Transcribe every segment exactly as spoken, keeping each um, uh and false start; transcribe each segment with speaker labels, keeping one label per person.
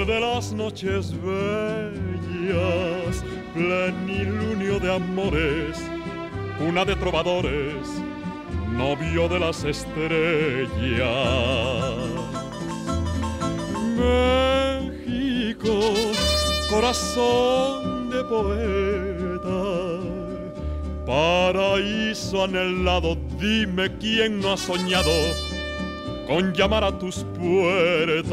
Speaker 1: de las noches bellas, plenilunio de amores, cuna de trovadores, novio de las estrellas. México, corazón de poeta, paraíso anhelado, dime quién no ha soñado con llamar a tus puertas.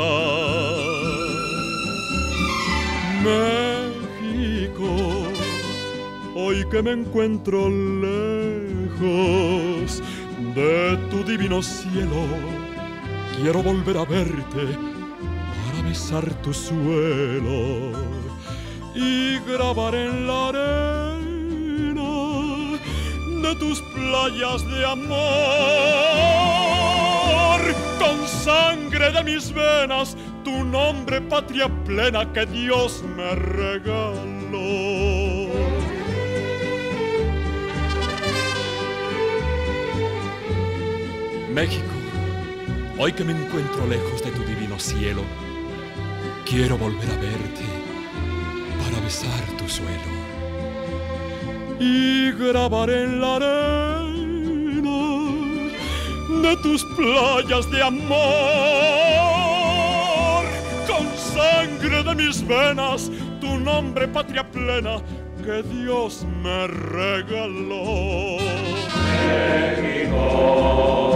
Speaker 1: México, hoy que me encuentro lejos de tu divino cielo, quiero volver a verte para besar tu suelo y grabar en la arena de tus playas de amor, con sangre de mis venas, tu nombre, patria plena que Dios me regaló. México, hoy que me encuentro lejos de tu divino cielo, quiero volver a verte para besar tu suelo y grabar en la arena de tus playas de amor, con sangre de mis venas, tu nombre, patria plena que Dios me regaló.
Speaker 2: México.